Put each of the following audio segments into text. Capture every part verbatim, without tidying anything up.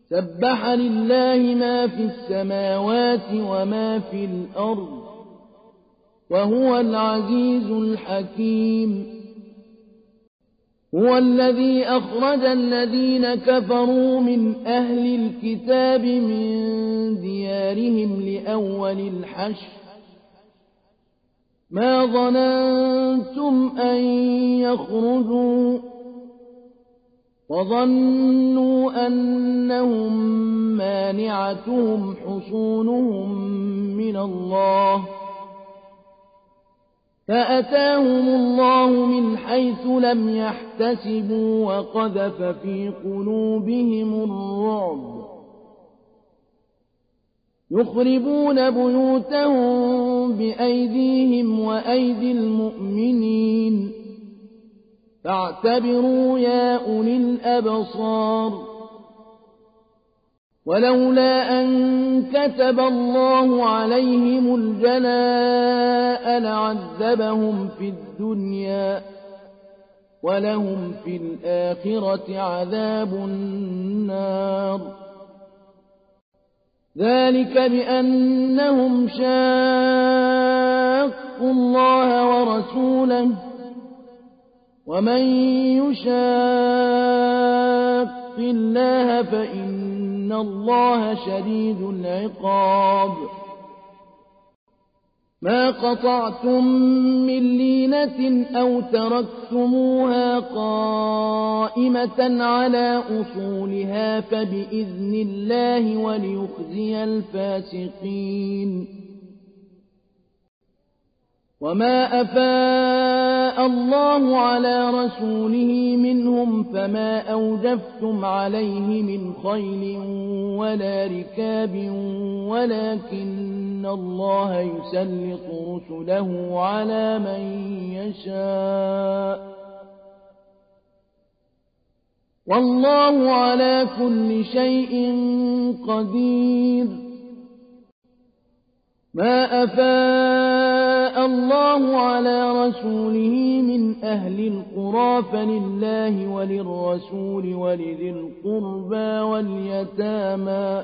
سبح لله ما في السماوات وما في الأرض وهو العزيز الحكيم. هو الذي أخرج الذين كفروا من أهل الكتاب من ديارهم لأول الحشر ما ظننتم أن يخرجوا وظنوا أنهم مانعتهم حصونهم من الله فأتاهم الله من حيث لم يحتسبوا وقذف في قلوبهم الرعب يخربون بيوتهم بأيديهم وأيدي المؤمنين فاعتبروا يا أولي الأبصار. ولولا أن كتب الله عليهم الجلاء لعذبهم في الدنيا ولهم في الآخرة عذاب النار. ذلك بأنهم شاقوا الله ورسوله ومن يشاق الله فإن الله شديد العقاب. ما قطعتم من لينة أو تركتموها قائمة على أصولها فبإذن الله وليخزي الفاسقين. وما أفاء الله على رسوله منهم فما أوجفتم عليه من خيل ولا ركاب ولكن الله يسلط رسله على من يشاء والله على كل شيء قدير. ما أفاء الله على رسوله من أهل القرى فلله وللرسول ولذي القربى واليتامى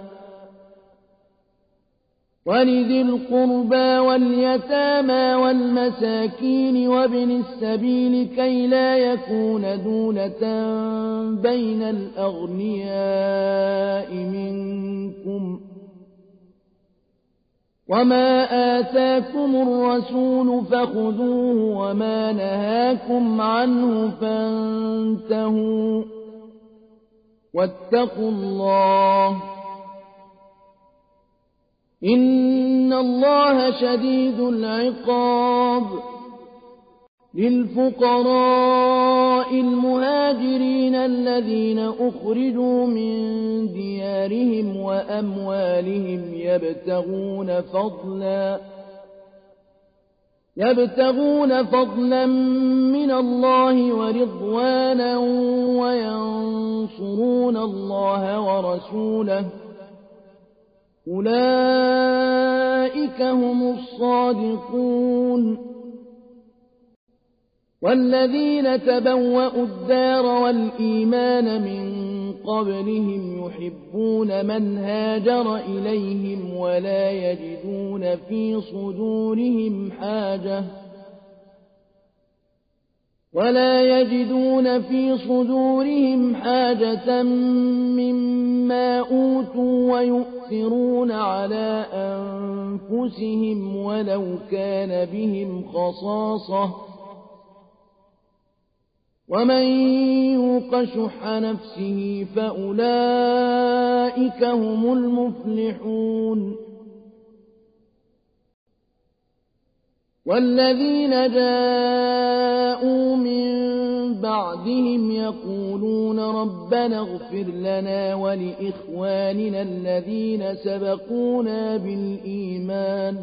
ولذي القربى واليتامى والمساكين وابن السبيل كي لا يكون دولة بين الأغنياء منكم. وما آتاكم الرسول فخذوه وما نهاكم عنه فانتهوا واتقوا الله إن الله شديد العقاب. للفقراء المهاجرين الذين أخرجوا من ديارهم وأموالهم يبتغون فضلا يبتغون فضلا من الله ورضوانا وينصرون الله ورسوله أولئك هم الصادقون. والذين تبوأوا الدار والإيمان من قبلهم يحبون من هاجر إليهم ولا يجدون في صدورهم حاجة ولا يجدون في صدورهم حاجة مما أوتوا ويؤثرون على أنفسهم ولو كان بهم خصاصة ومن يوق شح نفسه فأولئك هم المفلحون. والذين جاءوا من بعدهم يقولون ربنا اغفر لنا ولإخواننا الذين سبقونا بالإيمان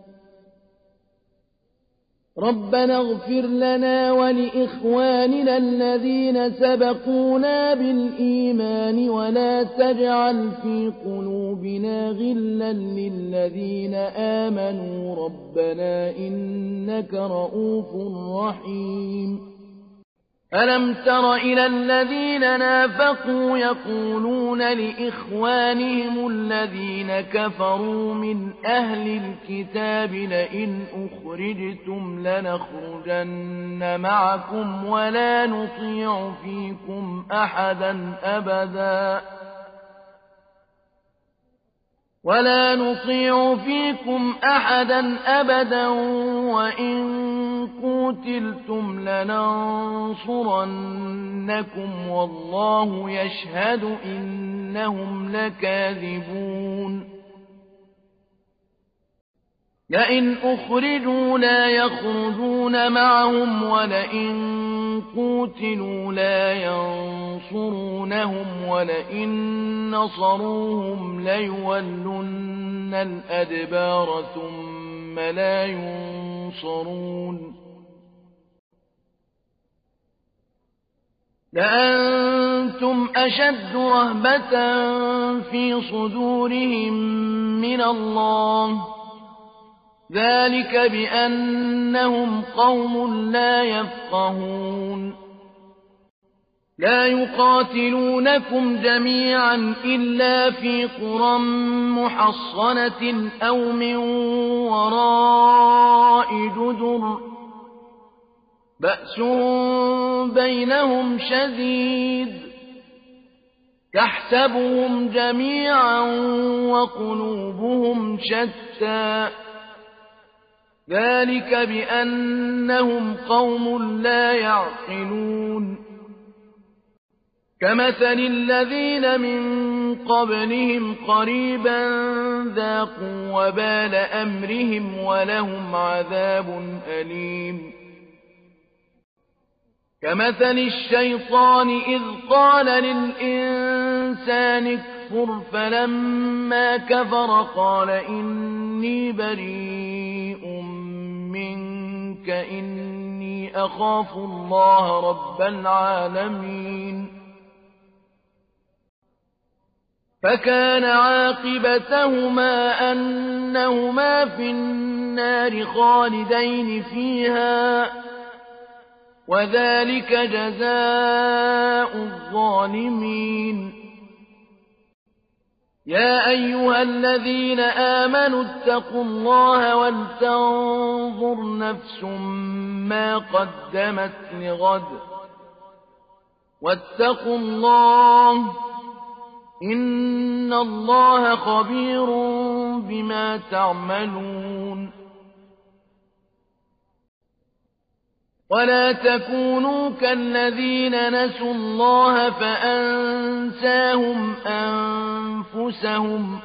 ربنا اغفر لنا ولإخواننا الذين سبقونا بالإيمان ولا تجعل في قلوبنا غلا للذين آمنوا ربنا إنك رؤوف رحيم. ألم تر إلى الذين نافقوا يقولون لإخوانهم الذين كفروا من أهل الكتاب لئن أخرجتم لنخرجن معكم ولا نطيع فيكم أحدا أبدا ولا نطيع فيكم أحدا أبدا وإن قوتلتم لننصرنكم والله يشهد إنهم لكاذبون لئن أخرجوا لا يخرجون معهم ولئن قوتلوا لا ينصرونهم ولئن نصروهم ليولن الأدبار ثم لا ينصرون لأنتم أشد رهبة في صدورهم من الله ذلك بأنهم قوم لا يفقهون لا يقاتلونكم جميعا إلا في قرى محصنة أو من وراء جدر بأسهم بينهم شديد تحسبهم جميعا وقلوبهم شتى ذلك بأنهم قوم لا يعقلون كمثل الذين من قبلهم قريبا ذاقوا وبال أمرهم ولهم عذاب أليم كمثل الشيطان إذ قال للإنسان اكفر فلما كفر قال إني بريء منك إني أخاف الله رب العالمين فكان عاقبتهما أنهما في النار خالدين فيها وذلك جزاء الظالمين يا أيها الذين آمنوا اتقوا الله ولتنظر نفس ما قدمت لغد واتقوا الله إن الله خبير بما تعملون ولا تكونوا كالذين نسوا الله فأنساهم أنفسهم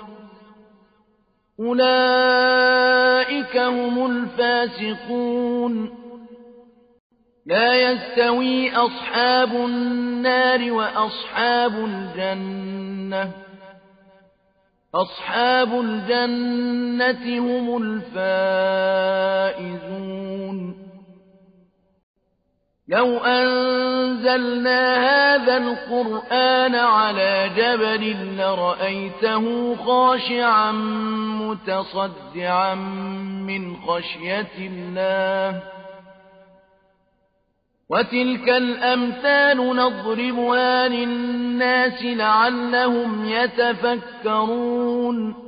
أولئك هم الفاسقون لا يستوي أصحاب النار وأصحاب الجنة أصحاب الجنة هم الفائزون لو أنزلنا هذا القرآن على جبل لرأيته خاشعا متصدعا من خشية الله وتلك الأمثال نضربها للناس لعلهم يتفكرون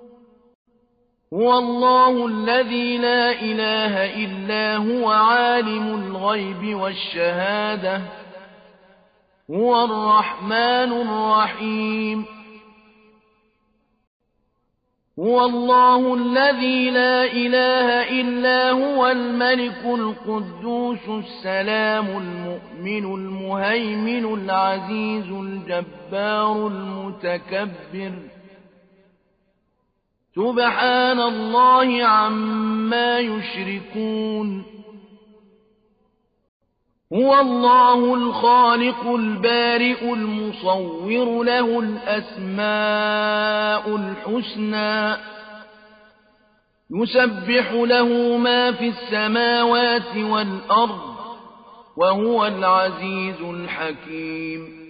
هو الله الذي لا إله إلا هو عالم الغيب والشهادة هو الرحمن الرحيم هو الله الذي لا إله إلا هو الملك القدوس السلام المؤمن المهيمن العزيز الجبار المتكبر سبحان الله عما يشركون هو الله الخالق البارئ المصور له الأسماء الحسنى يسبح له ما في السماوات والأرض وهو العزيز الحكيم